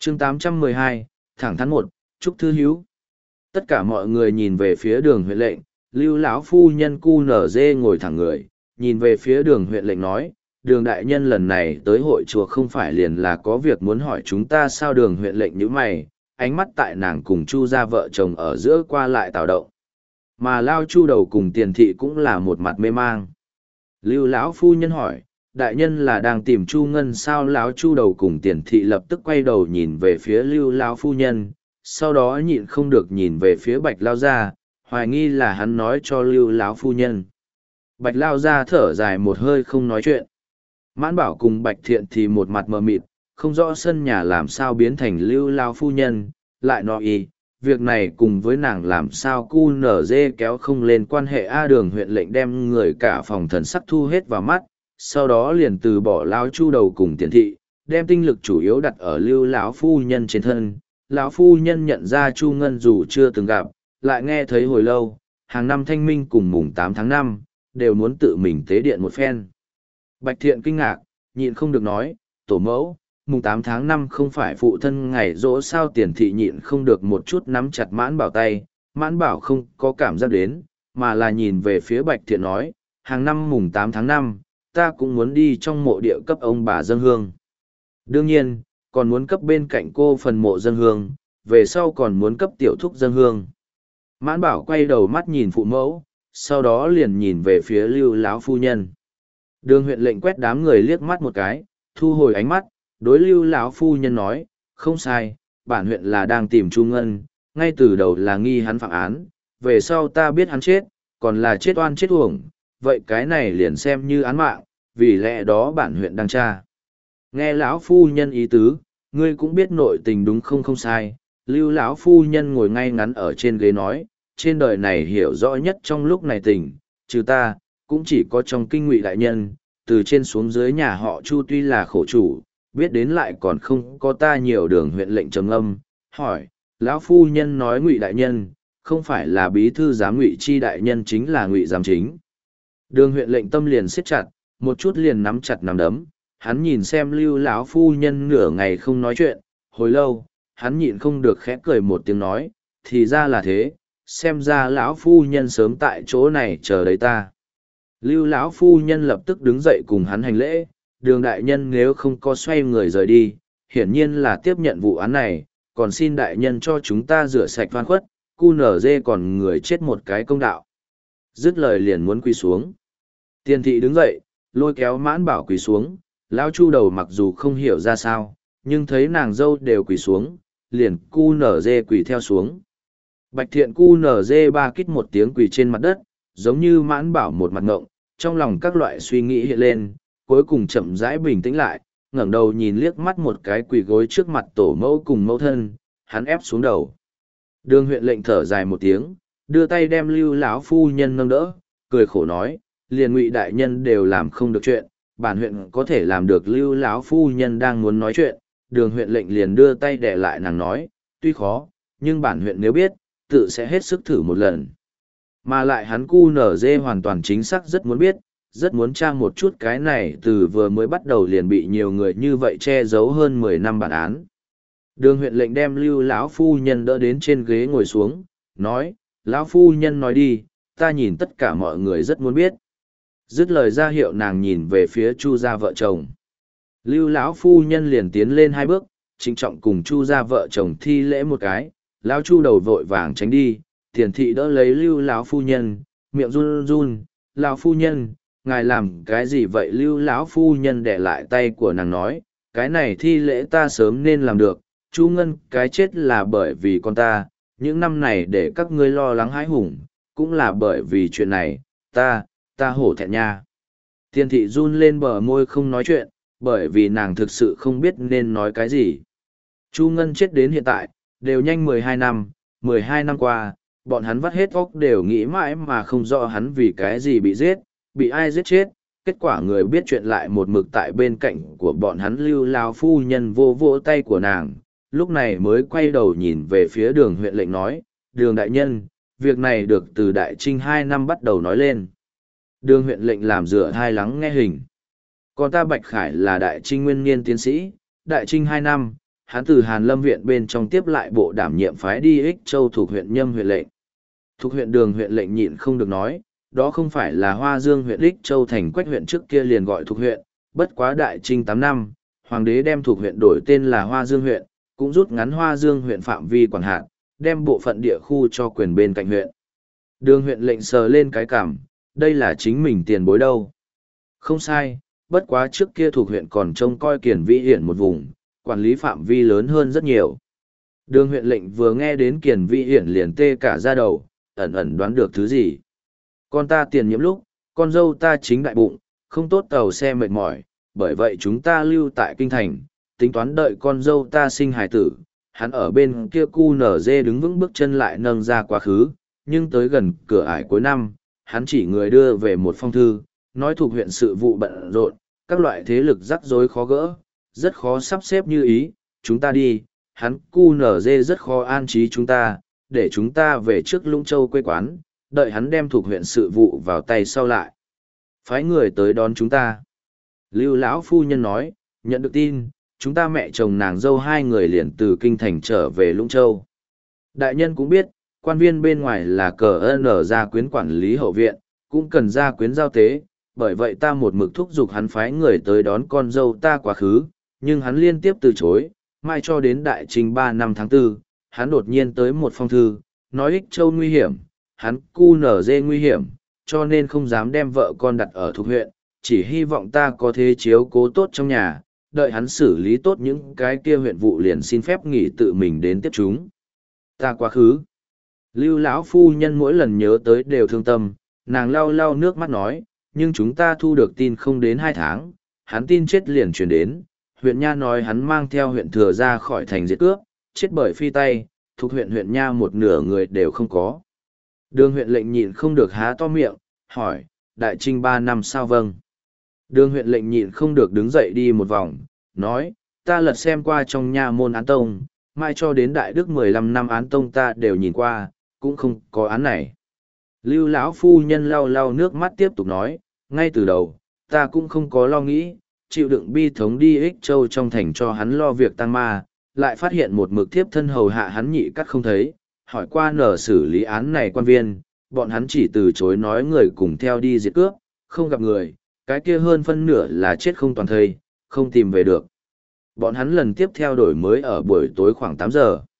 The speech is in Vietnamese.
chương 812, thẳng thắn một, Trúc Thư Hiếu. Tất cả mọi người nhìn về phía đường huyện lệnh, Lưu lão phu nhân cu nở dê ngồi thẳng người, nhìn về phía đường huyện lệnh nói, đường đại nhân lần này tới hội chùa không phải liền là có việc muốn hỏi chúng ta sao? Đường huyện lệnh nhíu mày, ánh mắt tại nàng cùng Chu gia vợ chồng ở giữa qua lại tạo động. Mà Lao Chu đầu cùng Tiền thị cũng là một mặt mê mang. Lưu lão phu nhân hỏi, đại nhân là đang tìm Chu Ngân sao? Lão Chu đầu cùng Tiền thị lập tức quay đầu nhìn về phía Lưu lão phu nhân, sau đó nhịn không được nhìn về phía Bạch Lao gia, hoài nghi là hắn nói cho Lưu lão phu nhân. Bạch Lao gia thở dài một hơi không nói chuyện. Mãn Bảo cùng Bạch Thiện thì một mặt mờ mịt, không rõ sân nhà làm sao biến thành Lưu lão phu nhân, lại nói y, việc này cùng với nàng làm sao cu nở dê kéo không lên quan hệ. Đường huyện lệnh đem người cả phòng thần sắc thu hết vào mắt, sau đó liền từ bỏ Lão Chu đầu cùng Tiền thị, đem tinh lực chủ yếu đặt ở Lưu lão phu nhân trên thân. Lão phu nhân nhận ra Chu Ngân dù chưa từng gặp, lại nghe thấy hồi lâu, hàng năm thanh minh cùng mùng 8 tháng 5, đều muốn tự mình tế điện một phen. Bạch Thiện kinh ngạc, nhịn không được nói, tổ mẫu, mùng 8 tháng 5 không phải phụ thân ngày rỗ sao? Tiền thị nhịn không được một chút nắm chặt Mãn Bảo tay, Mãn Bảo không có cảm giác đến, mà là nhìn về phía Bạch Thiện nói, hàng năm mùng 8 tháng 5, ta cũng muốn đi trong mộ địa cấp ông bà dâng hương. Đương nhiên, còn muốn cấp bên cạnh cô phần mộ dâng hương, về sau còn muốn cấp tiểu thúc dâng hương. Mãn Bảo quay đầu mắt nhìn phụ mẫu, sau đó liền nhìn về phía Lưu lão phu nhân. Đường huyện lệnh quét đám người liếc mắt một cái, thu hồi ánh mắt, đối Lưu lão phu nhân nói, không sai, bản huyện là đang tìm Chu Ngân, ngay từ đầu là nghi hắn phạm án, về sau ta biết hắn chết, còn là chết oan chết uổng, vậy cái này liền xem như án mạng, vì lẽ đó bản huyện đang tra. Nghe lão phu nhân ý tứ, ngươi cũng biết nội tình đúng không? Không sai. Lưu lão phu nhân ngồi ngay ngắn ở trên ghế nói, trên đời này hiểu rõ nhất trong lúc này tình, trừ ta, cũng chỉ có trong kinh Ngụy đại nhân, từ trên xuống dưới nhà họ Chu tuy là khổ chủ, biết đến lại còn không có ta nhiều. Đường huyện lệnh trầm âm, hỏi, lão phu nhân nói Ngụy đại nhân, không phải là bí thư giám Ngụy chi đại nhân chính là Ngụy giám chính. Đường huyện lệnh tâm liền siết chặt, một chút liền nắm chặt nắm đấm, hắn nhìn xem Lưu lão phu nhân nửa ngày không nói chuyện, hồi lâu, hắn nhịn không được khẽ cười một tiếng nói, thì ra là thế, xem ra lão phu nhân sớm tại chỗ này chờ đấy ta. Lưu lão phu nhân lập tức đứng dậy cùng hắn hành lễ, đường đại nhân nếu không có xoay người rời đi, hiển nhiên là tiếp nhận vụ án này, còn xin đại nhân cho chúng ta rửa sạch oan khuất, cu nở dê còn người chết một cái công đạo. Dứt lời liền muốn quỳ xuống. Tiền thị đứng dậy, lôi kéo Mãn Bảo quỳ xuống, lão Chu đầu mặc dù không hiểu ra sao, nhưng thấy nàng dâu đều quỳ xuống, liền cu nở dê quỳ theo xuống. Bạch Thiện cu nở dê ba kít một tiếng quỳ trên mặt đất, giống như Mãn Bảo một mặt ngộng, trong lòng các loại suy nghĩ hiện lên, cuối cùng chậm rãi bình tĩnh lại, ngẩng đầu nhìn liếc mắt một cái quỳ gối trước mặt tổ mẫu cùng mẫu thân, hắn ép xuống đầu. Đường huyện lệnh thở dài một tiếng, đưa tay đem Lưu lão phu nhân nâng đỡ, cười khổ nói, liền Ngụy đại nhân đều làm không được chuyện, bản huyện có thể làm được. Lưu lão phu nhân đang muốn nói chuyện, đường huyện lệnh liền đưa tay đè lại nàng nói, tuy khó, nhưng bản huyện nếu biết, tự sẽ hết sức thử một lần. Mà lại hắn cu nở dê hoàn toàn chính xác rất muốn biết, rất muốn tra một chút cái này từ vừa mới bắt đầu liền bị nhiều người như vậy che giấu hơn 10 năm bản án. Đường huyện lệnh đem Lưu lão phu nhân đỡ đến trên ghế ngồi xuống, nói, lão phu nhân nói đi, ta nhìn tất cả mọi người rất muốn biết. Dứt lời ra hiệu nàng nhìn về phía Chu gia vợ chồng. Lưu lão phu nhân liền tiến lên 2 bước, trịnh trọng cùng Chu gia vợ chồng thi lễ một cái, lão Chu đầu vội vàng tránh đi. Tiền thị đỡ lấy Lưu lão phu nhân, miệng run run, lão phu nhân, ngài làm cái gì vậy? Lưu lão phu nhân đè lại tay của nàng nói, cái này thi lễ ta sớm nên làm được, Chu Ngân cái chết là bởi vì con ta, những năm này để các ngươi lo lắng hãi hùng, cũng là bởi vì chuyện này, ta hổ thẹn nha. Tiền thị run lên bờ môi không nói chuyện, bởi vì nàng thực sự không biết nên nói cái gì. Chu Ngân chết đến hiện tại, đều nhanh 12 năm qua, bọn hắn vắt hết óc đều nghĩ mãi mà không rõ hắn vì cái gì bị giết, bị ai giết chết. Kết quả người biết chuyện lại một mực tại bên cạnh của bọn hắn. Lưu lão phu nhân vô vỗ tay của nàng, lúc này mới quay đầu nhìn về phía đường huyện lệnh nói, đường đại nhân, việc này được từ Đại Trinh 2 năm bắt đầu nói lên. Đường huyện lệnh làm dựa hai lắng nghe hình. Còn ta Bạch Khải là Đại Trinh nguyên niên tiến sĩ, Đại Trinh 2 năm, hắn từ Hàn Lâm viện bên trong tiếp lại bộ đảm nhiệm phái đi Ích Châu thuộc huyện Nhâm huyện lệnh. Thuộc huyện Đường huyện lệnh nhịn không được nói, đó không phải là Hoa Dương huyện Ích Châu thành Quách huyện trước kia liền gọi thuộc huyện, bất quá đại trinh 8 năm, hoàng đế đem thuộc huyện đổi tên là Hoa Dương huyện, cũng rút ngắn Hoa Dương huyện phạm vi quản hạt, đem bộ phận địa khu cho quyền bên cạnh huyện. Đường huyện lệnh sờ lên cái cảm, đây là chính mình tiền bối đâu. Không sai, bất quá trước kia thuộc huyện còn trông coi Kiền Vĩ Hiển một vùng, quản lý phạm vi lớn hơn rất nhiều. Đường huyện lệnh vừa nghe đến Kiền Vĩ Hiển liền tê cả da đầu, ẩn ẩn đoán được thứ gì. Con ta tiền nhiễm lúc, con dâu ta chính đại bụng, không tốt tàu xe mệt mỏi, bởi vậy chúng ta lưu tại kinh thành, tính toán đợi con dâu ta sinh hài tử. Hắn ở bên kia cu nở dê đứng vững bước chân lại nâng ra quá khứ, nhưng tới gần cửa ải cuối năm, hắn chỉ người đưa về một phong thư, nói thuộc huyện sự vụ bận rộn, các loại thế lực rắc rối khó gỡ, rất khó sắp xếp như ý, chúng ta đi, hắn cu nở dê rất khó an trí chúng ta, để chúng ta về trước Lũng Châu quê quán, đợi hắn đem thuộc huyện sự vụ vào tay sau lại. Phái người tới đón chúng ta. Lưu lão phu nhân nói, nhận được tin, chúng ta mẹ chồng nàng dâu hai người liền từ kinh thành trở về Lũng Châu. Đại nhân cũng biết, quan viên bên ngoài là cờ nở gia quyến quản lý hậu viện, cũng cần gia quyến giao tế, bởi vậy ta một mực thúc giục hắn phái người tới đón con dâu ta quá khứ, nhưng hắn liên tiếp từ chối, mai cho đến đại trình 3 năm tháng 4, hắn đột nhiên tới một phong thư, nói Ích Châu nguy hiểm, hắn cu nở dê nguy hiểm, cho nên không dám đem vợ con đặt ở thuộc huyện, chỉ hy vọng ta có thể chiếu cố tốt trong nhà, đợi hắn xử lý tốt những cái kia huyện vụ liền xin phép nghỉ tự mình đến tiếp chúng. Ta quá khứ. Lưu lão phu nhân mỗi lần nhớ tới đều thương tâm, nàng lau lau nước mắt nói, nhưng chúng ta thu được tin không đến 2 tháng, hắn tin chết liền truyền đến, huyện Nha nói hắn mang theo huyện Thừa ra khỏi thành diệt cướp, chết bởi phi tay, thuộc huyện Nha một nửa người đều không có. Đường huyện lệnh nhịn không được há to miệng, hỏi, đại trinh 3 năm sao vâng? Đường huyện lệnh nhịn không được đứng dậy đi một vòng, nói, ta lật xem qua trong nha môn án tông, mai cho đến đại đức 15 năm án tông ta đều nhìn qua, cũng không có án này. Lưu lão phu nhân lau lau nước mắt tiếp tục nói, ngay từ đầu, ta cũng không có lo nghĩ, chịu đựng bi thống đi Ích Châu trong thành cho hắn lo việc tăng ma, lại phát hiện một mực thiếp thân hầu hạ hắn nhị cắt không thấy, hỏi qua nở xử lý án này quan viên, bọn hắn chỉ từ chối nói người cùng theo đi diệt cướp, không gặp người, cái kia hơn phân nửa là chết không toàn thây, không tìm về được. Bọn hắn lần tiếp theo đổi mới ở buổi tối khoảng 8 giờ.